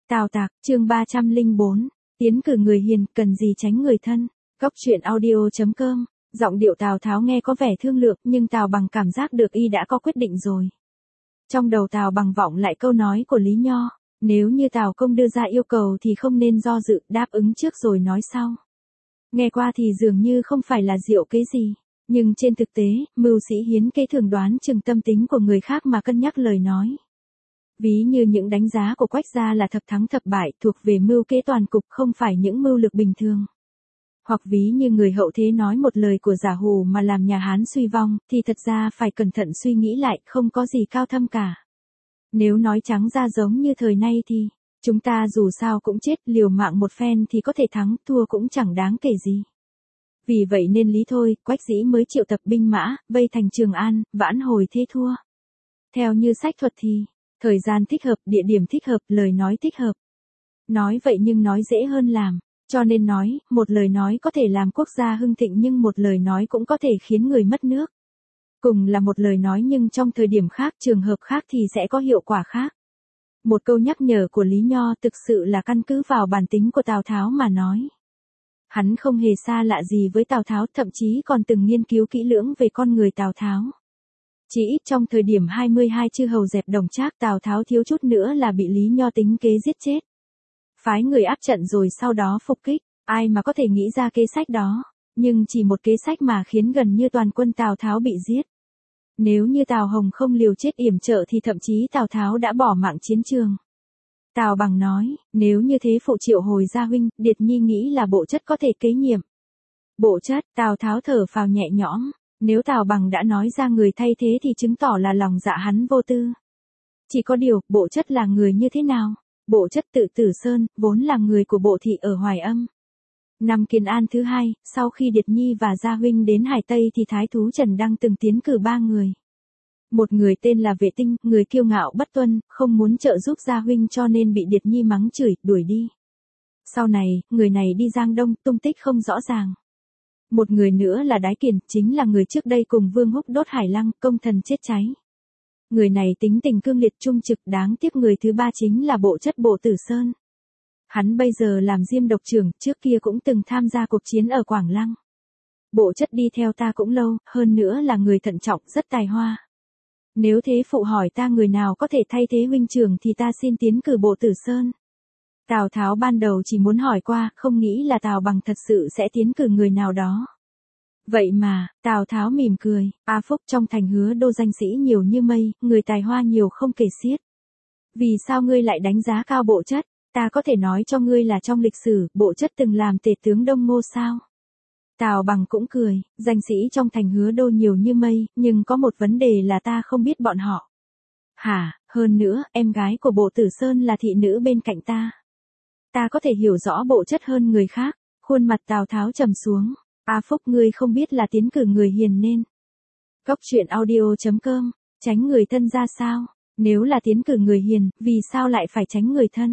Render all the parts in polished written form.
Tào Tạc, chương 304, tiến cử người hiền, cần gì tránh người thân. Góc truyện audio.com, giọng điệu Tào Tháo nghe có vẻ thương lượng, nhưng Tào Bằng cảm giác được y đã có quyết định rồi. Trong đầu Tào Bằng vọng lại câu nói của Lý Nho, nếu như Tào Công đưa ra yêu cầu thì không nên do dự, đáp ứng trước rồi nói sau. Nghe qua thì dường như không phải là diệu kế gì, nhưng trên thực tế, mưu sĩ hiến kế thường đoán chừng tâm tính của người khác mà cân nhắc lời nói. Ví như những đánh giá của Quách gia là thập thắng thập bại, thuộc về mưu kế toàn cục, không phải những mưu lược bình thường. Hoặc ví như người hậu thế nói một lời của giả hù mà làm nhà Hán suy vong, thì thật ra phải cẩn thận suy nghĩ lại, không có gì cao thâm cả. Nếu nói trắng ra giống như thời nay thì, chúng ta dù sao cũng chết, liều mạng một phen thì có thể thắng, thua cũng chẳng đáng kể gì. Vì vậy nên lý thôi, Quách dĩ mới triệu tập binh mã, vây thành Trường An, vãn hồi thế thua. Theo như sách thuật thì, thời gian thích hợp, địa điểm thích hợp, lời nói thích hợp. Nói vậy nhưng nói dễ hơn làm, cho nên nói, một lời nói có thể làm quốc gia hưng thịnh nhưng một lời nói cũng có thể khiến người mất nước. Cùng là một lời nói nhưng trong thời điểm khác, trường hợp khác thì sẽ có hiệu quả khác. Một câu nhắc nhở của Lý Nho thực sự là căn cứ vào bản tính của Tào Tháo mà nói. Hắn không hề xa lạ gì với Tào Tháo, thậm chí còn từng nghiên cứu kỹ lưỡng về con người Tào Tháo. Chỉ ít trong thời điểm 22 chư hầu dẹp Đồng Trác, Tào Tháo thiếu chút nữa là bị Lý Nho tính kế giết chết. Phái người áp trận rồi sau đó phục kích, ai mà có thể nghĩ ra kế sách đó, nhưng chỉ một kế sách mà khiến gần như toàn quân Tào Tháo bị giết. Nếu như Tào Hồng không liều chết yểm trợ thì thậm chí Tào Tháo đã bỏ mạng chiến trường. Tào Bằng nói, nếu như thế phụ triệu hồi gia huynh, Điệt Nhi nghĩ là Bộ Chất có thể kế nhiệm. Bộ Chất, Tào Tháo thở phào nhẹ nhõm. Nếu Tào Bằng đã nói ra người thay thế thì chứng tỏ là lòng dạ hắn vô tư. Chỉ có điều, Bộ Chất là người như thế nào? Bộ Chất tự Tử Sơn, vốn là người của Bộ thị ở Hoài Âm. Năm Kiến An thứ hai, sau khi Điệt Nhi và Gia huynh đến Hải Tây thì Thái thú Trần Đăng từng tiến cử 3 người. Một người tên là Vệ Tinh, người kiêu ngạo bất tuân, không muốn trợ giúp Gia huynh cho nên bị Điệt Nhi mắng chửi, đuổi đi. Sau này, người này đi Giang Đông, tung tích không rõ ràng. Một người nữa là Đái Kiền, chính là người trước đây cùng Vương Húc đốt Hải Lăng, công thần chết cháy. Người này tính tình cương liệt trung trực, đáng tiếc người thứ ba chính là Bộ Chất Bộ Tử Sơn. Hắn bây giờ làm Diêm Độc trưởng, trước kia cũng từng tham gia cuộc chiến ở Quảng Lăng. Bộ Chất đi theo ta cũng lâu, hơn nữa là người thận trọng, rất tài hoa. Nếu thế phụ hỏi ta người nào có thể thay thế huynh trưởng thì ta xin tiến cử Bộ Tử Sơn. Tào Tháo ban đầu chỉ muốn hỏi qua, không nghĩ là Tào Bằng thật sự sẽ tiến cử người nào đó. Vậy mà, Tào Tháo mỉm cười, A Phúc trong thành Hứa Đô danh sĩ nhiều như mây, người tài hoa nhiều không kể xiết. Vì sao ngươi lại đánh giá cao Bộ Chất? Ta có thể nói cho ngươi là trong lịch sử, Bộ Chất từng làm tể tướng Đông Ngô sao? Tào Bằng cũng cười, danh sĩ trong thành Hứa Đô nhiều như mây, nhưng có một vấn đề là ta không biết bọn họ. Hả, hơn nữa, em gái của Bộ Tử Sơn là thị nữ bên cạnh ta. Ta có thể hiểu rõ Bộ Chất hơn người khác. Khuôn mặt Tào Tháo trầm xuống. A Phúc, ngươi không biết là tiến cử người hiền nên. Góc truyện audio.com, tránh người thân ra sao? Nếu là tiến cử người hiền, vì sao lại phải tránh người thân?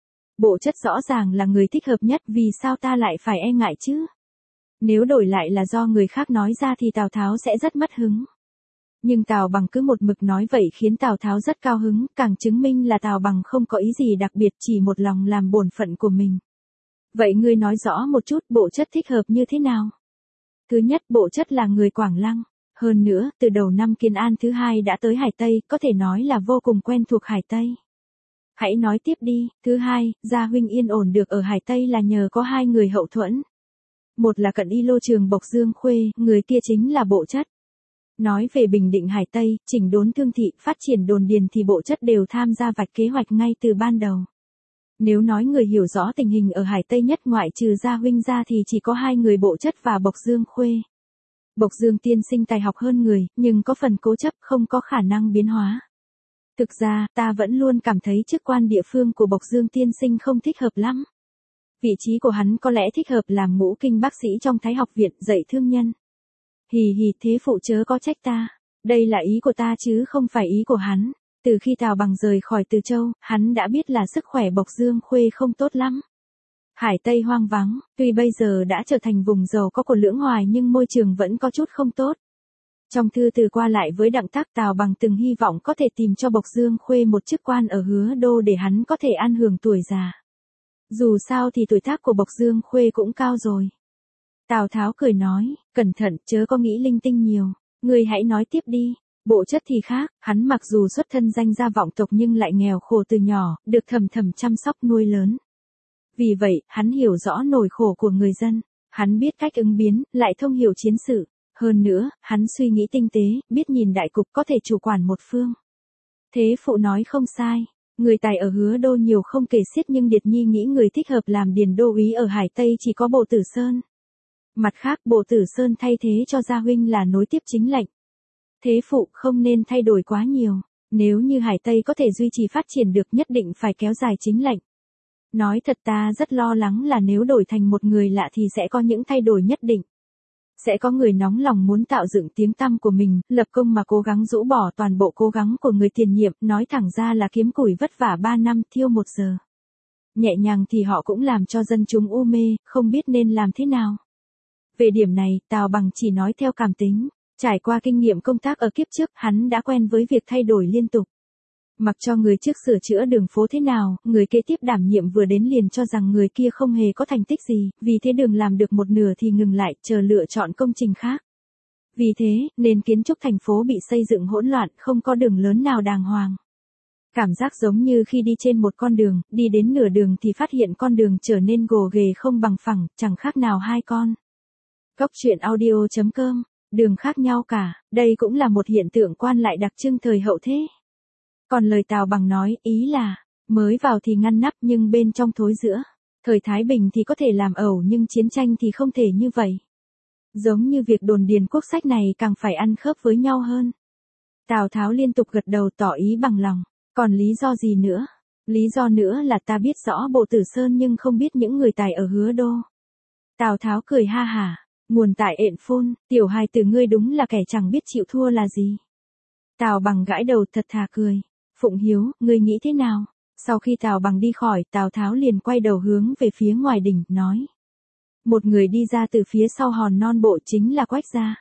Bộ Chất rõ ràng là người thích hợp nhất, vì sao ta lại phải e ngại chứ? Nếu đổi lại là do người khác nói ra thì Tào Tháo sẽ rất mất hứng. Nhưng Tào Bằng cứ một mực nói vậy khiến Tào Tháo rất cao hứng, càng chứng minh là Tào Bằng không có ý gì đặc biệt, chỉ một lòng làm bổn phận của mình. Vậy ngươi nói rõ một chút Bộ Chất thích hợp như thế nào? Thứ nhất, Bộ Chất là người Quảng Lăng. Hơn nữa, từ đầu năm Kiến An thứ hai đã tới Hải Tây, có thể nói là vô cùng quen thuộc Hải Tây. Hãy nói tiếp đi. Thứ hai, Gia huynh yên ổn được ở Hải Tây là nhờ có 2 người hậu thuẫn. Một là Cận Y Lô Trường Bộc Dương Khuê, người kia chính là Bộ Chất. Nói về bình định Hải Tây, chỉnh đốn thương thị, phát triển đồn điền thì Bộ Chất đều tham gia vạch kế hoạch ngay từ ban đầu. Nếu nói người hiểu rõ tình hình ở Hải Tây nhất ngoại trừ Gia huynh ra thì chỉ có 2 người Bộ Chất và Bộc Dương Khuê. Bộc Dương tiên sinh tài học hơn người, nhưng có phần cố chấp, không có khả năng biến hóa. Thực ra, ta vẫn luôn cảm thấy chức quan địa phương của Bộc Dương tiên sinh không thích hợp lắm. Vị trí của hắn có lẽ thích hợp làm ngũ kinh bác sĩ trong Thái học viện, dạy thương nhân. Hì hì, thế phụ chớ có trách ta. Đây là ý của ta chứ không phải ý của hắn. Từ khi Tào Bằng rời khỏi Từ Châu, hắn đã biết là sức khỏe Bộc Dương Khuê không tốt lắm. Hải Tây hoang vắng, tuy bây giờ đã trở thành vùng giàu có của Lưỡng Hoài nhưng môi trường vẫn có chút không tốt. Trong thư từ qua lại với Đặng Tác, Tào Bằng từng hy vọng có thể tìm cho Bộc Dương Khuê một chức quan ở Hứa Đô để hắn có thể an hưởng tuổi già. Dù sao thì tuổi tác của Bộc Dương Khuê cũng cao rồi. Tào Tháo cười nói, cẩn thận, chớ có nghĩ linh tinh nhiều, ngươi hãy nói tiếp đi. Bộ chất thì khác, hắn mặc dù xuất thân danh gia vọng tộc nhưng lại nghèo khổ từ nhỏ, được thầm thầm chăm sóc nuôi lớn. Vì vậy, hắn hiểu rõ nỗi khổ của người dân, hắn biết cách ứng biến, lại thông hiểu chiến sự. Hơn nữa, hắn suy nghĩ tinh tế, biết nhìn đại cục, có thể chủ quản một phương. Thế phụ nói không sai, người tài ở Hứa Đô nhiều không kể xiết, nhưng Điệt Nhi nghĩ người thích hợp làm điền đô úy ở Hải Tây chỉ có Bộ Tử Sơn. Mặt khác, Bộ Tử Sơn thay thế cho Gia huynh là nối tiếp chính lệnh. Thế phụ không nên thay đổi quá nhiều, nếu như Hải Tây có thể duy trì phát triển được nhất định phải kéo dài chính lệnh. Nói thật ta rất lo lắng là nếu đổi thành một người lạ thì sẽ có những thay đổi nhất định. Sẽ có người nóng lòng muốn tạo dựng tiếng tăm của mình, lập công mà cố gắng rũ bỏ toàn bộ cố gắng của người tiền nhiệm, nói thẳng ra là kiếm củi vất vả 3 năm thiêu 1 giờ. Nhẹ nhàng thì họ cũng làm cho dân chúng u mê, không biết nên làm thế nào. Về điểm này, Tào Bằng chỉ nói theo cảm tính, trải qua kinh nghiệm công tác ở kiếp trước, hắn đã quen với việc thay đổi liên tục. Mặc cho người trước sửa chữa đường phố thế nào, người kế tiếp đảm nhiệm vừa đến liền cho rằng người kia không hề có thành tích gì, vì thế đường làm được một nửa thì ngừng lại, chờ lựa chọn công trình khác. Vì thế, nền kiến trúc thành phố bị xây dựng hỗn loạn, không có đường lớn nào đàng hoàng. Cảm giác giống như khi đi trên một con đường, đi đến nửa đường thì phát hiện con đường trở nên gồ ghề không bằng phẳng, chẳng khác nào hai con. Góc truyện audio.com, đường khác nhau cả, đây cũng là một hiện tượng quan lại đặc trưng thời hậu thế. Còn lời Tào Bằng nói, ý là, mới vào thì ngăn nắp nhưng bên trong thối rữa. Thời Thái Bình thì có thể làm ẩu nhưng chiến tranh thì không thể như vậy. Giống như việc đồn điền quốc sách này càng phải ăn khớp với nhau hơn. Tào Tháo liên tục gật đầu tỏ ý bằng lòng. Còn lý do gì nữa? Lý do nữa là ta biết rõ Bộ Tử Sơn nhưng không biết những người tài ở Hứa Đô. Tào Tháo cười ha hả, nguồn tại ện phun, tiểu hài từ ngươi đúng là kẻ chẳng biết chịu thua là gì. Tào Bằng gãi đầu thật thà cười. Phụng Hiếu, ngươi nghĩ thế nào? Sau khi Tào Bằng đi khỏi, Tào Tháo liền quay đầu hướng về phía ngoài đỉnh, nói. Một người đi ra từ phía sau hòn non bộ chính là Quách gia.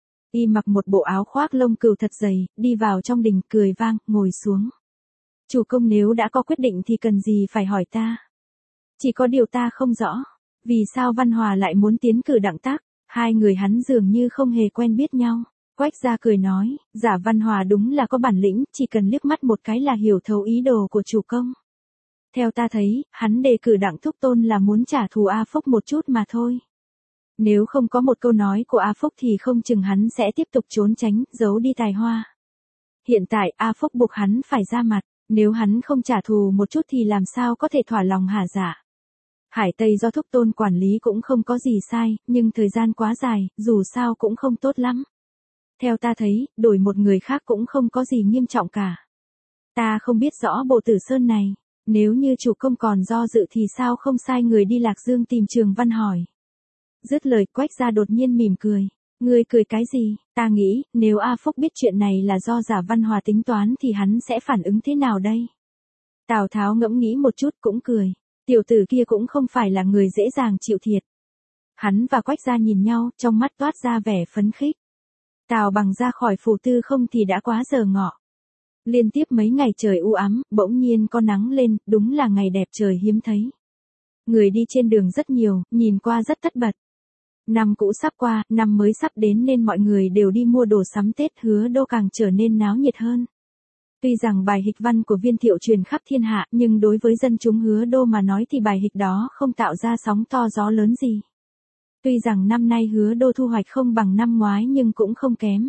Y mặc một bộ áo khoác lông cừu thật dày, đi vào trong đình cười vang, ngồi xuống. Chủ công nếu đã có quyết định thì cần gì phải hỏi ta? Chỉ có điều ta không rõ. Vì sao Văn Hòa lại muốn tiến cử Đặng Tác? Hai người hắn dường như không hề quen biết nhau. Quách gia cười nói, giả Văn Hòa đúng là có bản lĩnh, chỉ cần liếc mắt một cái là hiểu thấu ý đồ của chủ công. Theo ta thấy, hắn đề cử Đặng Thúc Tôn là muốn trả thù A Phúc một chút mà thôi. Nếu không có một câu nói của A Phúc thì không chừng hắn sẽ tiếp tục trốn tránh, giấu đi tài hoa. Hiện tại A Phúc buộc hắn phải ra mặt, nếu hắn không trả thù một chút thì làm sao có thể thỏa lòng hả dạ. Hải Tây do Thúc Tôn quản lý cũng không có gì sai, nhưng thời gian quá dài, dù sao cũng không tốt lắm. Theo ta thấy, đổi một người khác cũng không có gì nghiêm trọng cả. Ta không biết rõ Bộ Tử Sơn này, nếu như chủ công còn do dự thì sao không sai người đi Lạc Dương tìm Trường Văn hỏi. Dứt lời Quách gia đột nhiên mỉm cười. Ngươi cười cái gì? Ta nghĩ, nếu A Phúc biết chuyện này là do giả Văn Hòa tính toán thì hắn sẽ phản ứng thế nào đây? Tào Tháo ngẫm nghĩ một chút cũng cười. Tiểu tử kia cũng không phải là người dễ dàng chịu thiệt. Hắn và Quách gia nhìn nhau, trong mắt toát ra vẻ phấn khích. Tào Bằng ra khỏi phủ tư không thì đã quá giờ ngọ. Liên tiếp mấy ngày trời u ám, bỗng nhiên có nắng lên, đúng là ngày đẹp trời hiếm thấy. Người đi trên đường rất nhiều, nhìn qua rất tất bật. Năm cũ sắp qua, năm mới sắp đến nên mọi người đều đi mua đồ sắm Tết, Hứa Đô càng trở nên náo nhiệt hơn. Tuy rằng bài hịch văn của Viên Thiệu truyền khắp thiên hạ, nhưng đối với dân chúng Hứa Đô mà nói thì bài hịch đó không tạo ra sóng to gió lớn gì. Tuy rằng năm nay Hứa Đô thu hoạch không bằng năm ngoái nhưng cũng không kém.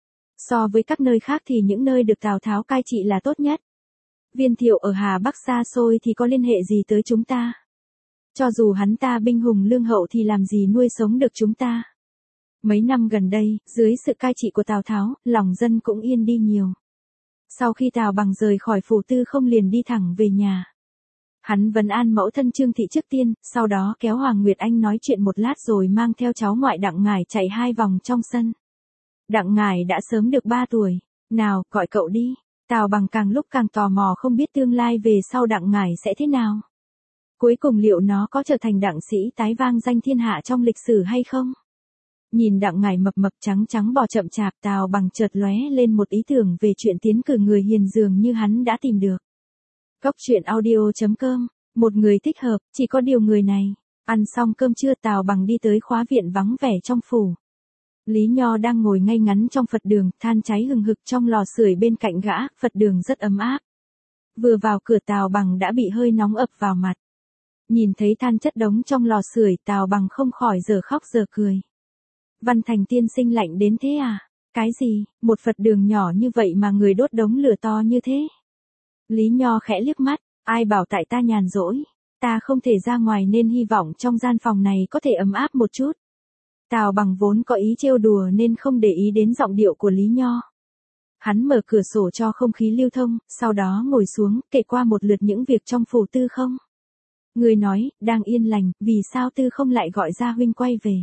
So với các nơi khác thì những nơi được Tào Tháo cai trị là tốt nhất. Viên Thiệu ở Hà Bắc xa xôi thì có liên hệ gì tới chúng ta? Cho dù hắn ta binh hùng lương hậu thì làm gì nuôi sống được chúng ta? Mấy năm gần đây, dưới sự cai trị của Tào Tháo, lòng dân cũng yên đi nhiều. Sau khi Tào Bằng rời khỏi phủ tư không liền đi thẳng về nhà. Hắn vấn an mẫu thân Trương Thị trước tiên, sau đó kéo Hoàng Nguyệt Anh nói chuyện một lát rồi mang theo cháu ngoại Đặng Ngải chạy 2 vòng trong sân. Đặng Ngải đã sớm được 3 tuổi, nào, gọi cậu đi. Tào Bằng càng lúc càng tò mò không biết tương lai về sau Đặng Ngải sẽ thế nào. Cuối cùng liệu nó có trở thành đặng sĩ tái vang danh thiên hạ trong lịch sử hay không? Nhìn Đặng Ngải mập mập trắng trắng bò chậm chạp, Tào Bằng chợt lóe lên một ý tưởng về chuyện tiến cử người hiền dường như hắn đã tìm được. Góc truyện audio.com, một người thích hợp, chỉ có điều người này. Ăn xong cơm trưa, Tào Bằng đi tới khóa viện vắng vẻ trong phủ. Lý Nho đang ngồi ngay ngắn trong Phật đường, than cháy hừng hực trong lò sưởi bên cạnh gã, Phật đường rất ấm áp. Vừa vào cửa, Tào Bằng đã bị hơi nóng ập vào mặt. Nhìn thấy than chất đống trong lò sưởi, Tào Bằng không khỏi giờ khóc giờ cười. Văn Thành tiên sinh lạnh đến thế à? Cái gì, một Phật đường nhỏ như vậy mà người đốt đống lửa to như thế? Lý Nho khẽ liếc mắt, ai bảo tại ta nhàn rỗi, ta không thể ra ngoài nên hy vọng trong gian phòng này có thể ấm áp một chút. Tào Bằng vốn có ý trêu đùa nên không để ý đến giọng điệu của Lý Nho. Hắn mở cửa sổ cho không khí lưu thông, sau đó ngồi xuống, kể qua một lượt những việc trong phủ Tư Không. Người nói, đang yên lành, vì sao Tư Không lại gọi Gia huynh quay về?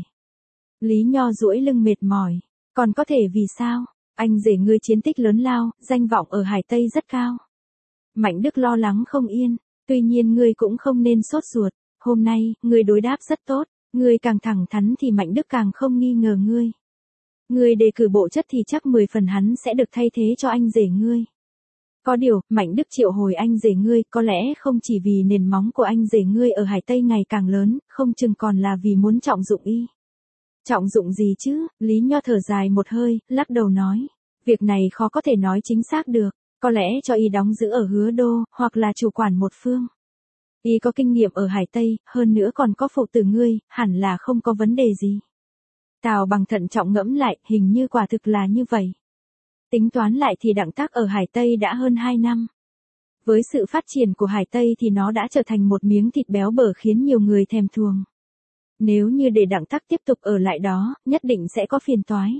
Lý Nho duỗi lưng mệt mỏi, còn có thể vì sao? Anh rể ngươi chiến tích lớn lao, danh vọng ở Hải Tây rất cao. Mạnh Đức lo lắng không yên, tuy nhiên ngươi cũng không nên sốt ruột, hôm nay, ngươi đối đáp rất tốt, ngươi càng thẳng thắn thì Mạnh Đức càng không nghi ngờ ngươi. Ngươi đề cử bộ chất thì chắc 10 phần hắn sẽ được thay thế cho anh rể ngươi. Có điều, Mạnh Đức triệu hồi anh rể ngươi có lẽ không chỉ vì nền móng của anh rể ngươi ở Hải Tây ngày càng lớn, không chừng còn là vì muốn trọng dụng y. Trọng dụng gì chứ? Lý Nho thở dài một hơi, lắc đầu nói. Việc này khó có thể nói chính xác được, có lẽ cho y đóng giữ ở Hứa Đô, hoặc là chủ quản một phương. Y có kinh nghiệm ở Hải Tây, hơn nữa còn có phụ tử ngươi, hẳn là không có vấn đề gì. Tào Bằng thận trọng ngẫm lại, hình như quả thực là như vậy. Tính toán lại thì Đặng Tác ở Hải Tây đã hơn 2 năm. Với sự phát triển của Hải Tây thì nó đã trở thành một miếng thịt béo bở khiến nhiều người thèm thuồng. Nếu như để Đặng Tác tiếp tục ở lại đó, nhất định sẽ có phiền toái.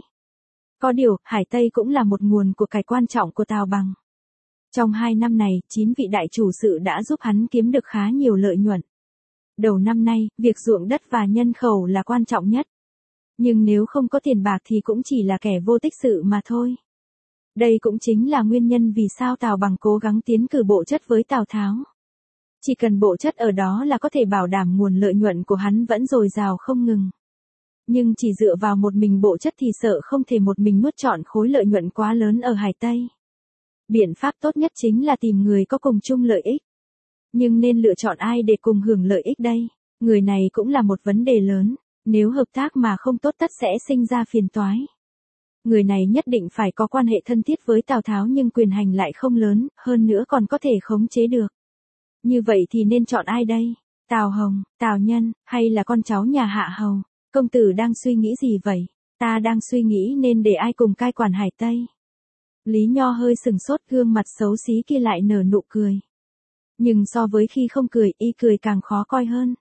Có điều, Hải Tây cũng là một nguồn của cải quan trọng của Tào Bằng. Trong 2 năm này, 9 vị đại chủ sự đã giúp hắn kiếm được khá nhiều lợi nhuận. Đầu năm nay, việc ruộng đất và nhân khẩu là quan trọng nhất. Nhưng nếu không có tiền bạc thì cũng chỉ là kẻ vô tích sự mà thôi. Đây cũng chính là nguyên nhân vì sao Tào Bằng cố gắng tiến cử bộ chất với Tào Tháo. Chỉ cần bộ chất ở đó là có thể bảo đảm nguồn lợi nhuận của hắn vẫn dồi dào không ngừng. Nhưng chỉ dựa vào một mình bộ chất thì sợ không thể một mình nuốt trọn khối lợi nhuận quá lớn ở Hải Tây. Biện pháp tốt nhất chính là tìm người có cùng chung lợi ích. Nhưng nên lựa chọn ai để cùng hưởng lợi ích đây? Người này cũng là một vấn đề lớn, nếu hợp tác mà không tốt tất sẽ sinh ra phiền toái. Người này nhất định phải có quan hệ thân thiết với Tào Tháo nhưng quyền hành lại không lớn, hơn nữa còn có thể khống chế được. Như vậy thì nên chọn ai đây? Tào Hồng, Tào Nhân, hay là con cháu nhà Hạ Hầu? Công tử đang suy nghĩ gì vậy? Ta đang suy nghĩ nên để ai cùng cai quản Hải Tây. Lý Nho hơi sừng sốt, gương mặt xấu xí kia lại nở nụ cười. Nhưng so với khi không cười, y cười càng khó coi hơn.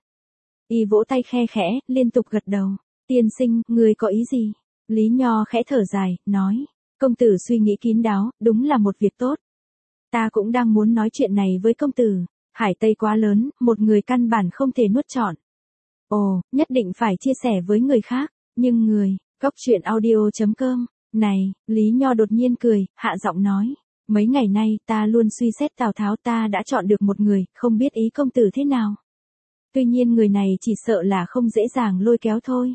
Y vỗ tay khe khẽ, liên tục gật đầu. Tiên sinh, người có ý gì? Lý Nho khẽ thở dài, nói. Công tử suy nghĩ kín đáo, đúng là một việc tốt. Ta cũng đang muốn nói chuyện này với công tử. Hải Tây quá lớn, một người căn bản không thể nuốt trọn. Ồ, nhất định phải chia sẻ với người khác. Nhưng người, góc truyện audio.com. Này, Lý Nho đột nhiên cười, hạ giọng nói. Mấy ngày nay ta luôn suy xét Tào Tháo, ta đã chọn được một người, không biết ý công tử thế nào. Tuy nhiên người này chỉ sợ là không dễ dàng lôi kéo thôi.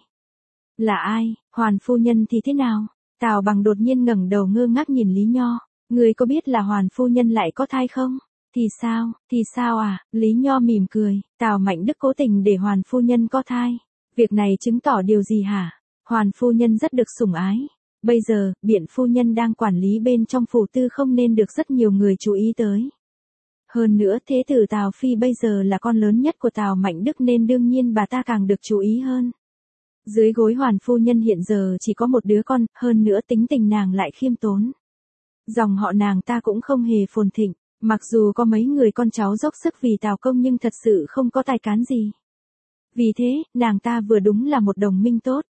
Là ai? Hoàn phu nhân thì thế nào? Tào Bằng đột nhiên ngẩng đầu ngơ ngác nhìn Lý Nho. Người có biết là Hoàn phu nhân lại có thai không? Thì sao à? Lý Nho mỉm cười. Tào Mạnh Đức cố tình để Hoàn phu nhân có thai. Việc này chứng tỏ điều gì hả? Hoàn phu nhân rất được sủng ái. Bây giờ, Biện phu nhân đang quản lý bên trong phủ Tư Không nên được rất nhiều người chú ý tới. Hơn nữa thế tử Tào Phi bây giờ là con lớn nhất của Tào Mạnh Đức nên đương nhiên bà ta càng được chú ý hơn. Dưới gối Hoàn phu nhân hiện giờ chỉ có một đứa con, hơn nữa tính tình nàng lại khiêm tốn. Dòng họ nàng ta cũng không hề phồn thịnh, mặc dù có mấy người con cháu dốc sức vì Tào Công nhưng thật sự không có tài cán gì. Vì thế, nàng ta vừa đúng là một đồng minh tốt.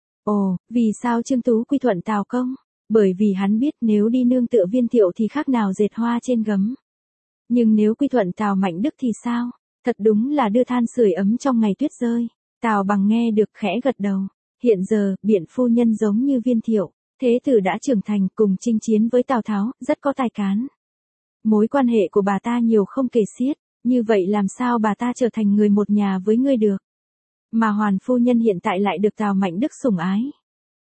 Ồ, vì sao Trương Tú quy thuận Tào Công? Bởi vì hắn biết nếu đi nương tựa Viên Thiệu thì khác nào dệt hoa trên gấm. Nhưng nếu quy thuận Tào Mạnh Đức thì sao? Thật đúng là đưa than sưởi ấm trong ngày tuyết rơi. Tào Bằng nghe được khẽ gật đầu. Hiện giờ, Biện phu nhân giống như Viên Thiệu, thế tử đã trưởng thành cùng chinh chiến với Tào Tháo, rất có tài cán. Mối quan hệ của bà ta nhiều không kể xiết, như vậy làm sao bà ta trở thành người một nhà với ngươi được? Mà Hoàn phu nhân hiện tại lại được Tào Mạnh Đức sủng ái.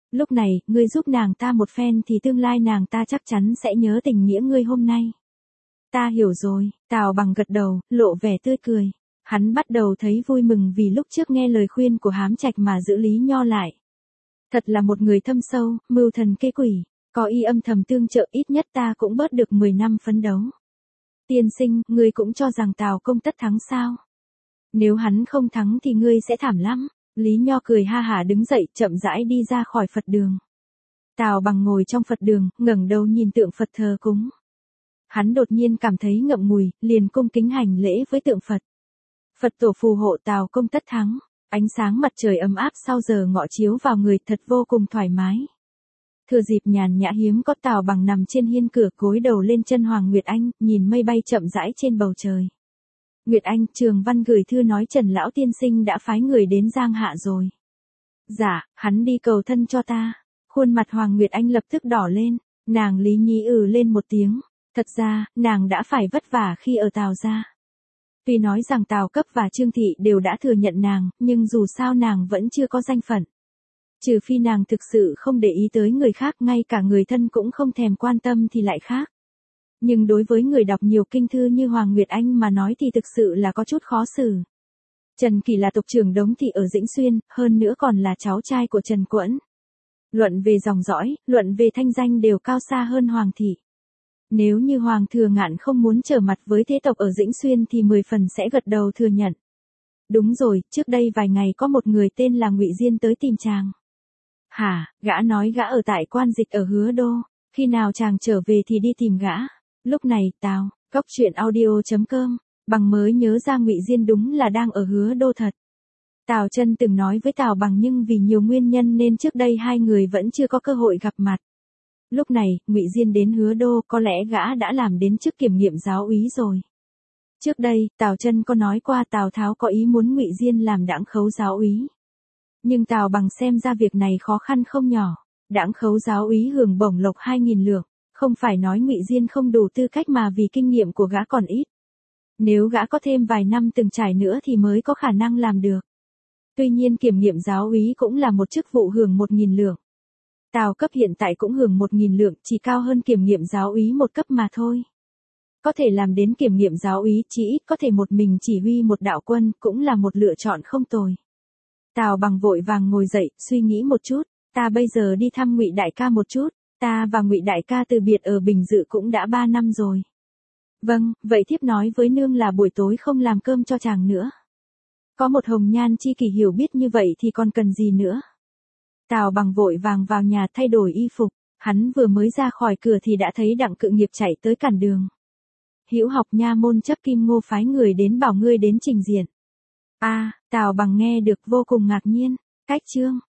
Lúc này, ngươi giúp nàng ta một phen thì tương lai nàng ta chắc chắn sẽ nhớ tình nghĩa ngươi hôm nay. Ta hiểu rồi, Tào Bằng gật đầu, lộ vẻ tươi cười. Hắn bắt đầu thấy vui mừng vì lúc trước nghe lời khuyên của Hám Trạch mà giữ Lý Nho lại. Thật là một người thâm sâu, mưu thần kế quỷ, có y âm thầm tương trợ ít nhất ta cũng bớt được 10 năm phấn đấu. Tiên sinh, ngươi cũng cho rằng Tào công tất thắng sao? Nếu hắn không thắng thì ngươi sẽ thảm lắm. Lý Nho cười ha hả đứng dậy, chậm rãi đi ra khỏi Phật đường. Tào Bằng ngồi trong Phật đường, ngẩng đầu nhìn tượng Phật thờ cúng. Hắn đột nhiên cảm thấy ngậm ngùi, liền cung kính hành lễ với tượng Phật. Phật tổ phù hộ Tào công tất thắng. Ánh sáng mặt trời ấm áp sau giờ ngọ chiếu vào người thật vô cùng thoải mái. Thừa dịp nhàn nhã hiếm có, Tào Bằng nằm trên hiên cửa gối đầu lên chân Hoàng Nguyệt Anh, nhìn mây bay chậm rãi trên bầu trời. Nguyệt Anh, Trường Văn gửi thư nói Trần lão tiên sinh đã phái người đến Giang Hạ rồi. Dạ, hắn đi cầu thân cho ta. Khuôn mặt Hoàng Nguyệt Anh lập tức đỏ lên, nàng Lý Nhí lên một tiếng. Thật ra, nàng đã phải vất vả khi ở Tào gia. Tuy nói rằng Tào Cấp và Trương Thị đều đã thừa nhận nàng, nhưng dù sao nàng vẫn chưa có danh phận. Trừ phi nàng thực sự không để ý tới người khác, ngay cả người thân cũng không thèm quan tâm thì lại khác. Nhưng đối với người đọc nhiều kinh thư như Hoàng Nguyệt Anh mà nói thì thực sự là có chút khó xử. Trần Kỳ là tộc trưởng Đống Thị ở Dĩnh Xuyên, hơn nữa còn là cháu trai của Trần Quẫn. Luận về dòng dõi, luận về thanh danh đều cao xa hơn Hoàng Thị. Nếu như Hoàng Thừa Ngạn không muốn trở mặt với thế tộc ở Dĩnh Xuyên thì 10 phần sẽ gật đầu thừa nhận. Đúng rồi, trước đây vài ngày có một người tên là Ngụy Diên tới tìm chàng. Hả, gã nói gã ở tại quan dịch ở Hứa Đô, khi nào chàng trở về thì đi tìm gã. Lúc này, Cóc.audio.com, Bằng mới nhớ ra Ngụy Diên đúng là đang ở Hứa Đô thật. Tào Chân từng nói với Tào Bằng nhưng vì nhiều nguyên nhân nên trước đây hai người vẫn chưa có cơ hội gặp mặt. Lúc này, Ngụy Diên đến Hứa Đô, có lẽ gã đã làm đến chức kiểm nghiệm giáo úy rồi. Trước đây, Tào Chân có nói qua Tào Tháo có ý muốn Ngụy Diên làm đãng khấu giáo úy. Nhưng Tào Bằng xem ra việc này khó khăn không nhỏ. Đãng khấu giáo úy hưởng bổng lộc 2.000 lượng, không phải nói Ngụy Diên không đủ tư cách mà vì kinh nghiệm của gã còn ít. Nếu gã có thêm vài năm từng trải nữa thì mới có khả năng làm được. Tuy nhiên kiểm nghiệm giáo úy cũng là một chức vụ hưởng 1.000 lượng. Tào Cấp hiện tại cũng hưởng 1.000 lượng, chỉ cao hơn kiểm nghiệm giáo úy một cấp mà thôi. Có thể làm đến kiểm nghiệm giáo úy, chỉ ít có thể một mình chỉ huy một đạo quân, cũng là một lựa chọn không tồi. Tào Bằng vội vàng ngồi dậy, suy nghĩ một chút, ta bây giờ đi thăm Ngụy đại ca một chút, ta và Ngụy đại ca từ biệt ở Bình Dự cũng đã 3 năm rồi. Vâng, vậy thiếp nói với nương là buổi tối không làm cơm cho chàng nữa. Có một hồng nhan chi kỷ hiểu biết như vậy thì còn cần gì nữa. Tào Bằng vội vàng vào nhà thay đổi y phục, hắn vừa mới ra khỏi cửa thì đã thấy Đặng Cự Nghiệp chạy tới cản đường. Hữu Học nha môn chấp Kim Ngô phái người đến bảo ngươi đến trình diện. Tào Bằng nghe được vô cùng ngạc nhiên, cách chương.